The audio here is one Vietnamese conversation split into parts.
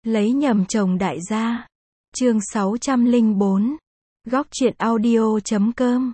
Lấy nhầm chồng đại gia. Chương 604. Góc truyện audio.com.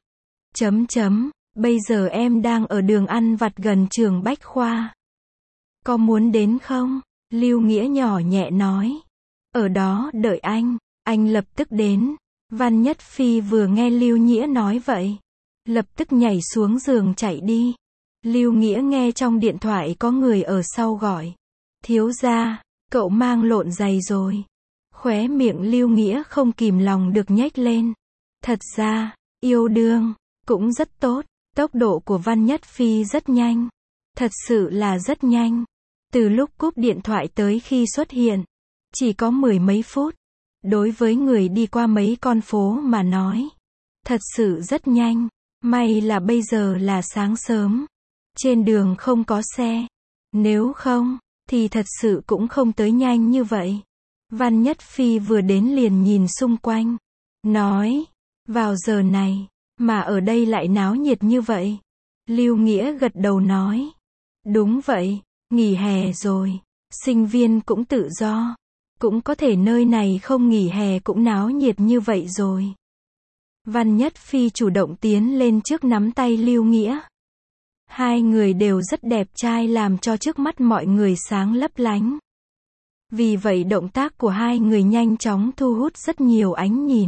Bây giờ em đang ở đường ăn vặt gần trường Bách Khoa. Có muốn đến không? Lưu Nghĩa nhỏ nhẹ nói. Ở đó đợi anh lập tức đến. Văn Nhất Phi vừa nghe Lưu Nghĩa nói vậy, lập tức nhảy xuống giường chạy đi. Lưu Nghĩa nghe trong điện thoại có người ở sau gọi. Thiếu gia, cậu mang lộn giày rồi. Khóe miệng Lưu Nghĩa không kìm lòng được nhếch lên. Thật ra, yêu đương cũng rất tốt. Tốc độ của Văn Nhất Phi rất nhanh. Thật sự là rất nhanh. Từ lúc cúp điện thoại tới khi xuất hiện, chỉ có 10 mấy phút. Đối với người đi qua mấy con phố mà nói, thật sự rất nhanh. May là bây giờ là sáng sớm. Trên đường không có xe. Nếu không, thì thật sự cũng không tới nhanh như vậy. Văn Nhất Phi vừa đến liền nhìn xung quanh. Nói, vào giờ này, mà ở đây lại náo nhiệt như vậy. Lưu Nghĩa gật đầu nói. Đúng vậy, nghỉ hè rồi. Sinh viên cũng tự do. Cũng có thể nơi này không nghỉ hè cũng náo nhiệt như vậy rồi. Văn Nhất Phi chủ động tiến lên trước nắm tay Lưu Nghĩa. Hai người đều rất đẹp trai làm cho trước mắt mọi người sáng lấp lánh. Vì vậy động tác của hai người nhanh chóng thu hút rất nhiều ánh nhìn.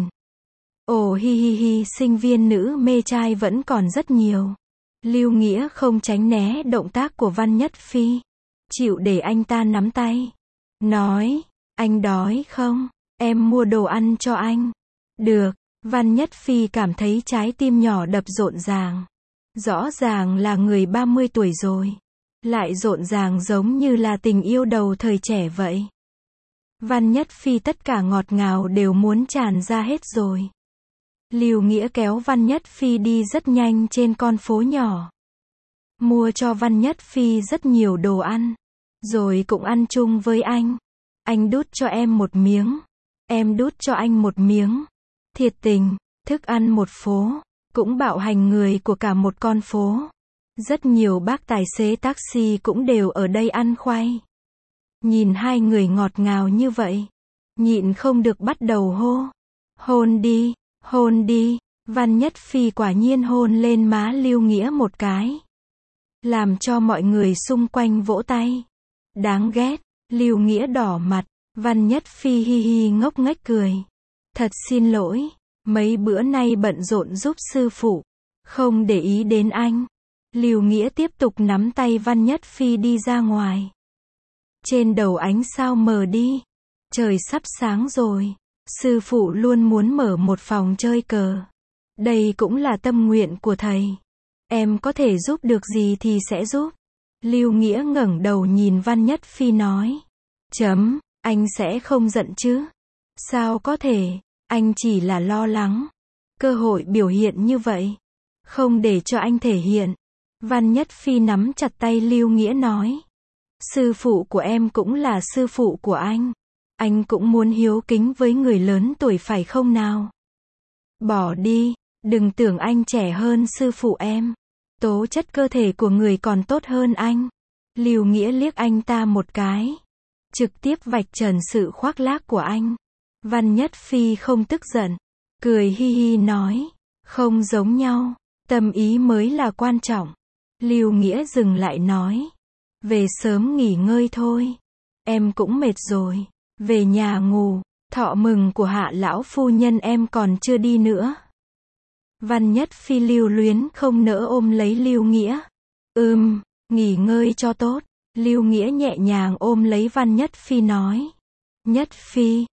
Ồ hi hi hi, sinh viên nữ mê trai vẫn còn rất nhiều. Lưu Nghĩa không tránh né động tác của Văn Nhất Phi. Chịu để anh ta nắm tay. Nói, anh đói không? Em mua đồ ăn cho anh. Được, Văn Nhất Phi cảm thấy trái tim nhỏ đập rộn ràng. Rõ ràng là người 30 tuổi rồi. Lại rộn ràng giống như là tình yêu đầu thời trẻ vậy. Văn Nhất Phi tất cả ngọt ngào đều muốn tràn ra hết rồi. Lưu Nghĩa kéo Văn Nhất Phi đi rất nhanh trên con phố nhỏ. Mua cho Văn Nhất Phi rất nhiều đồ ăn. Rồi cũng ăn chung với anh. Anh đút cho em một miếng. Em đút cho anh một miếng. Thiệt tình, thức ăn một phố. Cũng bạo hành người của cả một con phố. Rất nhiều bác tài xế taxi cũng đều ở đây ăn khoai. Nhìn hai người ngọt ngào như vậy, nhịn không được bắt đầu hô. Hôn đi, hôn đi. Văn Nhất Phi quả nhiên hôn lên má Lưu Nghĩa một cái. Làm cho mọi người xung quanh vỗ tay. Đáng ghét, Lưu Nghĩa đỏ mặt. Văn Nhất Phi hi hi ngốc nghếch cười. Thật xin lỗi, mấy bữa nay bận rộn giúp sư phụ, không để ý đến anh. Lưu Nghĩa tiếp tục nắm tay Văn Nhất Phi đi ra ngoài. Trên đầu ánh sao mờ đi. Trời sắp sáng rồi. Sư phụ luôn muốn mở một phòng chơi cờ. Đây cũng là tâm nguyện của thầy. Em có thể giúp được gì thì sẽ giúp. Lưu Nghĩa ngẩng đầu nhìn Văn Nhất Phi nói. Anh sẽ không giận chứ? Sao có thể, anh chỉ là lo lắng. Cơ hội biểu hiện như vậy. Không để cho anh thể hiện. Văn Nhất Phi nắm chặt tay Lưu Nghĩa nói. Sư phụ của em cũng là sư phụ của anh. Anh cũng muốn hiếu kính với người lớn tuổi phải không nào? Bỏ đi, đừng tưởng anh trẻ hơn sư phụ em. Tố chất cơ thể của người còn tốt hơn anh. Lưu Nghĩa liếc anh ta một cái. Trực tiếp vạch trần sự khoác lác của anh. Văn Nhất Phi không tức giận. Cười hi hi nói. Không giống nhau. Tâm ý mới là quan trọng. Lưu Nghĩa dừng lại nói. Về sớm nghỉ ngơi thôi. Em cũng mệt rồi. Về nhà ngủ. Thọ mừng của Hạ lão phu nhân em còn chưa đi nữa. Văn Nhất Phi lưu luyến không nỡ ôm lấy Lưu Nghĩa. Nghỉ ngơi cho tốt. Lưu Nghĩa nhẹ nhàng ôm lấy Văn Nhất Phi nói. Nhất Phi,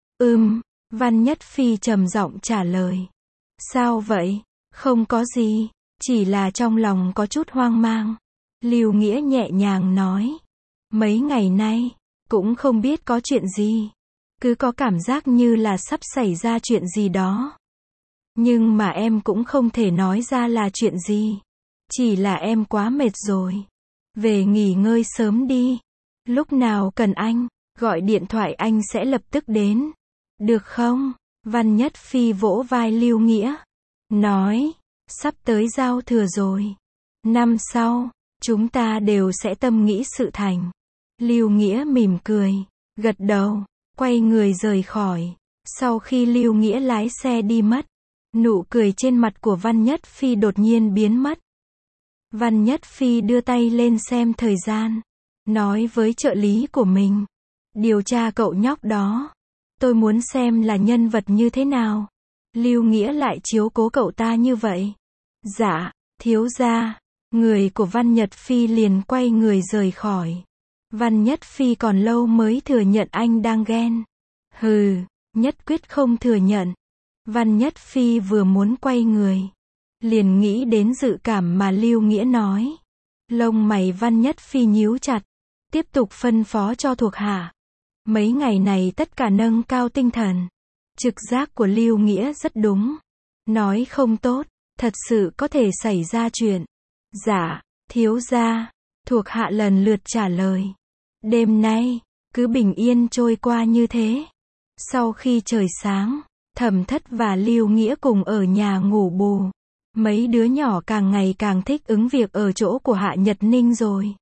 Văn Nhất Phi trầm giọng trả lời. Sao vậy? Không có gì. Chỉ là trong lòng có chút hoang mang. Lưu Nghĩa nhẹ nhàng nói. Mấy ngày nay, cũng không biết có chuyện gì. Cứ có cảm giác như là sắp xảy ra chuyện gì đó. Nhưng mà em cũng không thể nói ra là chuyện gì. Chỉ là em quá mệt rồi. Về nghỉ ngơi sớm đi. Lúc nào cần anh, gọi điện thoại anh sẽ lập tức đến. Được không? Văn Nhất Phi vỗ vai Lưu Nghĩa. Nói, sắp tới giao thừa rồi. Năm sau, chúng ta đều sẽ tâm nghĩ sự thành. Lưu Nghĩa mỉm cười, gật đầu. quay người rời khỏi. Sau khi Lưu Nghĩa lái xe đi mất, nụ cười trên mặt của Văn Nhất Phi đột nhiên biến mất. Văn Nhất Phi đưa tay lên xem thời gian, nói với trợ lý của mình, điều tra cậu nhóc đó. Tôi muốn xem là nhân vật như thế nào. Lưu Nghĩa lại chiếu cố cậu ta như vậy. Dạ, thiếu gia. Người của Văn Nhất Phi liền quay người rời khỏi. Văn Nhất Phi còn lâu mới thừa nhận anh đang ghen. Hừ, nhất quyết không thừa nhận. Văn Nhất Phi vừa muốn quay người, liền nghĩ đến dự cảm mà Lưu Nghĩa nói. Lông mày Văn Nhất Phi nhíu chặt, tiếp tục phân phó cho thuộc hạ. Mấy ngày này tất cả nâng cao tinh thần. Trực giác của Lưu Nghĩa rất đúng. Nói không tốt, thật sự có thể xảy ra chuyện. Dạ, thiếu gia. Thuộc hạ lần lượt trả lời. Đêm nay, cứ bình yên trôi qua như thế. Sau khi trời sáng, Thẩm Thất và Lưu Nghĩa cùng ở nhà ngủ bù. Mấy đứa nhỏ càng ngày càng thích ứng việc ở chỗ của Hạ Nhật Ninh rồi.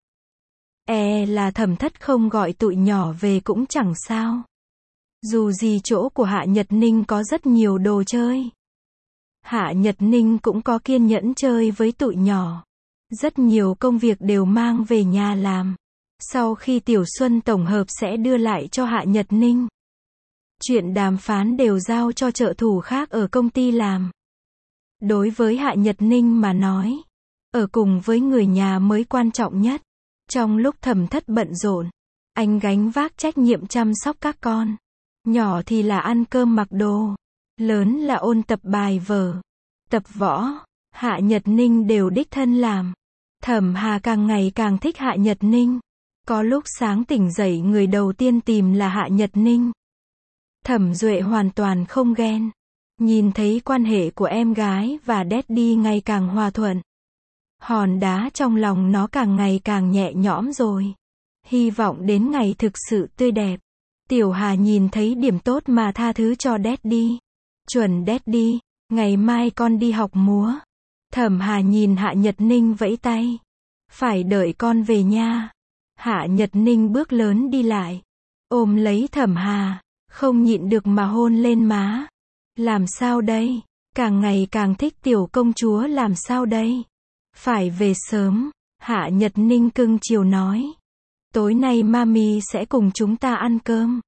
Là Thẩm Thất không gọi tụi nhỏ về cũng chẳng sao. Dù gì chỗ của Hạ Nhật Ninh có rất nhiều đồ chơi. Hạ Nhật Ninh cũng có kiên nhẫn chơi với tụi nhỏ. Rất nhiều công việc đều mang về nhà làm. Sau khi Tiểu Xuân tổng hợp sẽ đưa lại cho Hạ Nhật Ninh. Chuyện đàm phán đều giao cho trợ thủ khác ở công ty làm. Đối với Hạ Nhật Ninh mà nói, ở cùng với người nhà mới quan trọng nhất. Trong lúc Thẩm Thất bận rộn, anh gánh vác trách nhiệm chăm sóc các con. Nhỏ thì là ăn cơm mặc đồ, lớn là ôn tập bài vở, tập võ. Hạ Nhật Ninh đều đích thân làm. Thẩm Hà càng ngày càng thích Hạ Nhật Ninh. Có lúc sáng tỉnh dậy người đầu tiên tìm là Hạ Nhật Ninh. Thẩm Duệ hoàn toàn không ghen. Nhìn thấy quan hệ của em gái và Daddy ngày càng hòa thuận. Hòn đá trong lòng nó càng ngày càng nhẹ nhõm rồi. Hy vọng đến ngày thực sự tươi đẹp. Tiểu Hà nhìn thấy điểm tốt mà tha thứ cho Daddy. Chuẩn Daddy, ngày mai con đi học múa. Thẩm Hà nhìn Hạ Nhật Ninh vẫy tay. Phải đợi con về nha. Hạ Nhật Ninh bước lớn đi lại, ôm lấy Thẩm Hà, không nhịn được mà hôn lên má. Làm sao đây? Càng ngày càng thích tiểu công chúa làm sao đây? Phải về sớm. Hạ Nhật Ninh cưng chiều nói. Tối nay mami sẽ cùng chúng ta ăn cơm.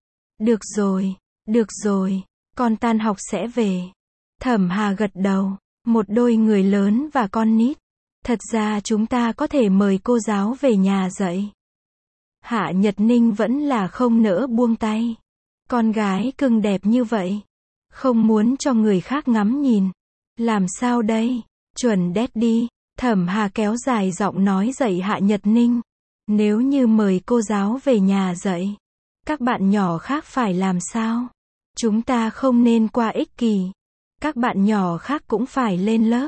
Được rồi, con tan học sẽ về. Thẩm Hà gật đầu. Một đôi người lớn và con nít. Thật ra chúng ta có thể mời cô giáo về nhà dạy. Hạ Nhật Ninh vẫn là không nỡ buông tay. Con gái cưng đẹp như vậy. Không muốn cho người khác ngắm nhìn. Làm sao đây? Chuẩn Daddy. Thẩm Hà kéo dài giọng nói dạy Hạ Nhật Ninh. Nếu như mời cô giáo về nhà dạy, các bạn nhỏ khác phải làm sao? Chúng ta không nên quá ích kỷ. Các bạn nhỏ khác cũng phải lên lớp.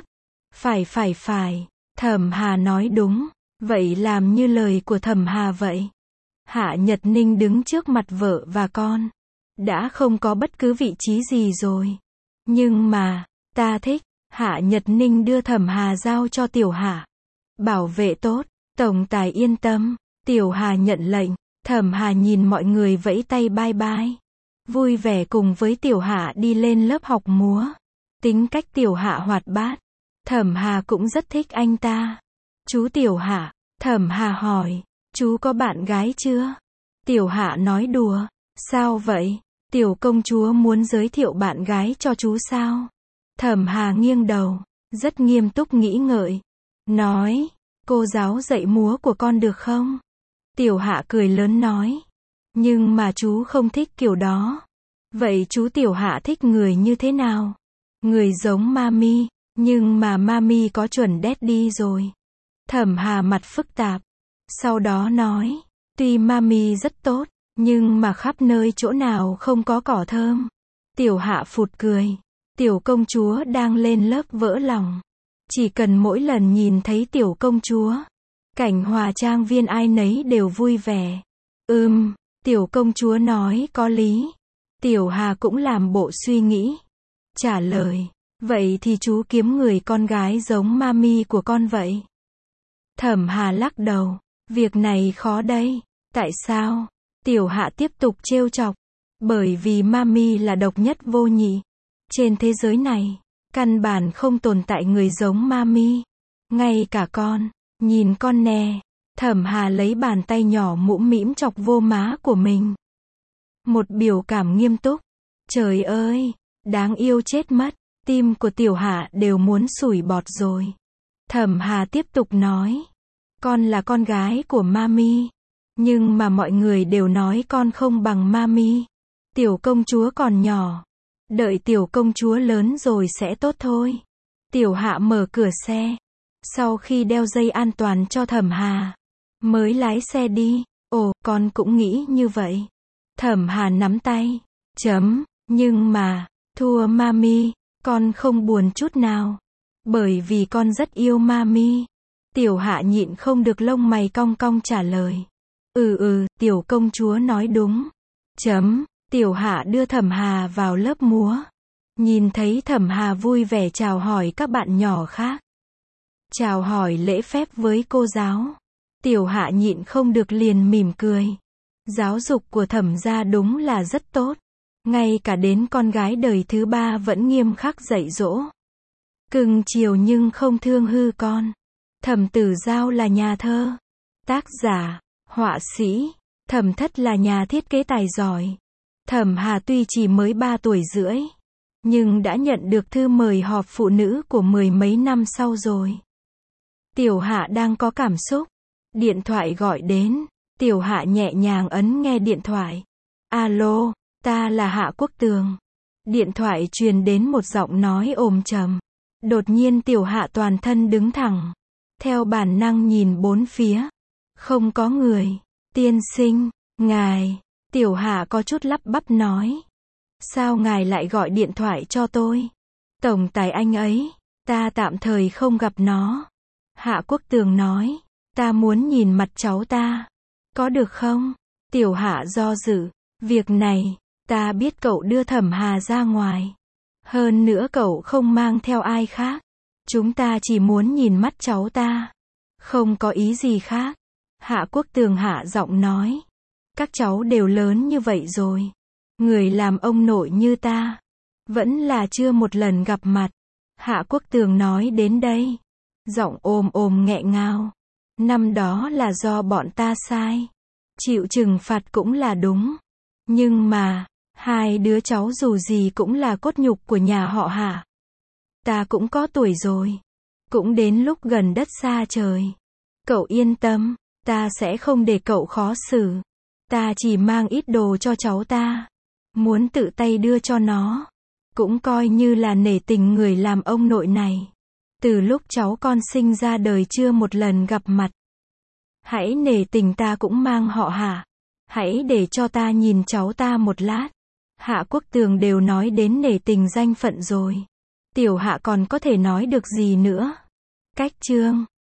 Phải. Thẩm Hà nói đúng. Vậy làm như lời của Thẩm Hà vậy. Hạ Nhật Ninh đứng trước mặt vợ và con. Đã không có bất cứ vị trí gì rồi. Nhưng mà, ta thích. Hạ Nhật Ninh đưa Thẩm Hà giao cho Tiểu Hạ. Bảo vệ tốt, tổng tài yên tâm. Tiểu Hà nhận lệnh. Thẩm Hà nhìn mọi người vẫy tay bye bye. Vui vẻ cùng với Tiểu Hạ đi lên lớp học múa. Tính cách Tiểu Hạ hoạt bát. Thẩm Hà cũng rất thích anh ta. Chú Tiểu Hạ. Thẩm Hà hỏi. Chú có bạn gái chưa? Tiểu Hạ nói đùa. Sao vậy? Tiểu công chúa muốn giới thiệu bạn gái cho chú sao? Thẩm Hà nghiêng đầu, rất nghiêm túc nghĩ ngợi. Nói, cô giáo dạy múa của con được không? Tiểu Hạ cười lớn nói. Nhưng mà chú không thích kiểu đó. Vậy chú Tiểu Hạ thích người như thế nào? Người giống mami, nhưng mà mami có chuẩn Daddy rồi. Thẩm Hà mặt phức tạp. Sau đó nói, tuy mami rất tốt, nhưng mà khắp nơi chỗ nào không có cỏ thơm. Tiểu Hạ phụt cười. Tiểu công chúa đang lên lớp vỡ lòng. Chỉ cần mỗi lần nhìn thấy tiểu công chúa, cảnh hòa trang viên ai nấy đều vui vẻ. Tiểu công chúa nói có lý. Tiểu Hà cũng làm bộ suy nghĩ. Trả lời, vậy thì chú kiếm người con gái giống mami của con vậy. Thẩm Hà lắc đầu, việc này khó đây. Tại sao? Tiểu Hạ tiếp tục trêu chọc. Bởi vì Mami là độc nhất vô nhị. Trên thế giới này, căn bản không tồn tại người giống Mami. Ngay cả con, nhìn con nè. Thẩm Hà lấy bàn tay nhỏ mũm mĩm chọc vô má của mình. Một biểu cảm nghiêm túc. Trời ơi, đáng yêu chết mất. Tim của Tiểu Hạ đều muốn sủi bọt rồi. Thẩm Hà tiếp tục nói. Con là con gái của Mami. Nhưng mà mọi người đều nói con không bằng Mami. Tiểu công chúa còn nhỏ. Đợi tiểu công chúa lớn rồi sẽ tốt thôi. Tiểu Hạ mở cửa xe. Sau khi đeo dây an toàn cho Thẩm Hà, mới lái xe đi. Ồ, con cũng nghĩ như vậy. Thẩm Hà nắm tay. Nhưng mà, thua Mami, con không buồn chút nào. Bởi vì con rất yêu Mami. Tiểu Hạ nhịn không được lông mày cong cong trả lời. Tiểu công chúa nói đúng. Tiểu Hạ đưa Thẩm Hà vào lớp múa. Nhìn thấy Thẩm Hà vui vẻ chào hỏi các bạn nhỏ khác. Chào hỏi lễ phép với cô giáo. Tiểu Hạ nhịn không được liền mỉm cười. Giáo dục của Thẩm gia đúng là rất tốt. Ngay cả đến con gái đời thứ 3 vẫn nghiêm khắc dạy dỗ. Cưng chiều nhưng không thương hư con. Thẩm Tử Giao là nhà thơ, tác giả, họa sĩ. Thẩm Thất là nhà thiết kế tài giỏi. Thẩm Hà tuy chỉ mới 3 tuổi rưỡi, nhưng đã nhận được thư mời họp phụ nữ của mười mấy năm sau rồi. Tiểu Hạ đang có cảm xúc. Điện thoại gọi đến. Tiểu Hạ nhẹ nhàng ấn nghe điện thoại. Alo, ta là Hạ Quốc Tường. Điện thoại truyền đến một giọng nói ồm trầm. Đột nhiên Tiểu Hạ toàn thân đứng thẳng. Theo bản năng nhìn bốn phía. Không có người. Tiên sinh, ngài. Tiểu Hạ có chút lắp bắp nói. Sao ngài lại gọi điện thoại cho tôi? Tổng tài anh ấy. Ta tạm thời không gặp nó. Hạ Quốc Tường nói. Ta muốn nhìn mặt cháu ta. Có được không? Tiểu Hạ do dự. Việc này, ta biết cậu đưa Thẩm Hà ra ngoài. Hơn nữa cậu không mang theo ai khác. Chúng ta chỉ muốn nhìn mắt cháu ta. Không có ý gì khác. Hạ Quốc Tường hạ giọng nói. Các cháu đều lớn như vậy rồi. Người làm ông nội như ta. Vẫn là chưa một lần gặp mặt. Hạ Quốc Tường nói đến đây. Giọng ồm nghẹn ngào. Năm đó là do bọn ta sai. Chịu trừng phạt cũng là đúng. Nhưng mà, hai đứa cháu dù gì cũng là cốt nhục của nhà họ Hạ. Ta cũng có tuổi rồi. Cũng đến lúc gần đất xa trời. Cậu yên tâm, ta sẽ không để cậu khó xử. Ta chỉ mang ít đồ cho cháu ta. Muốn tự tay đưa cho nó. Cũng coi như là nể tình người làm ông nội này. Từ lúc cháu con sinh ra đời chưa một lần gặp mặt. Hãy nể tình ta cũng mang họ Hạ. Hãy để cho ta nhìn cháu ta một lát. Hạ Quốc Tường đều nói đến nể tình danh phận rồi. Tiểu Hạ còn có thể nói được gì nữa? Cách chương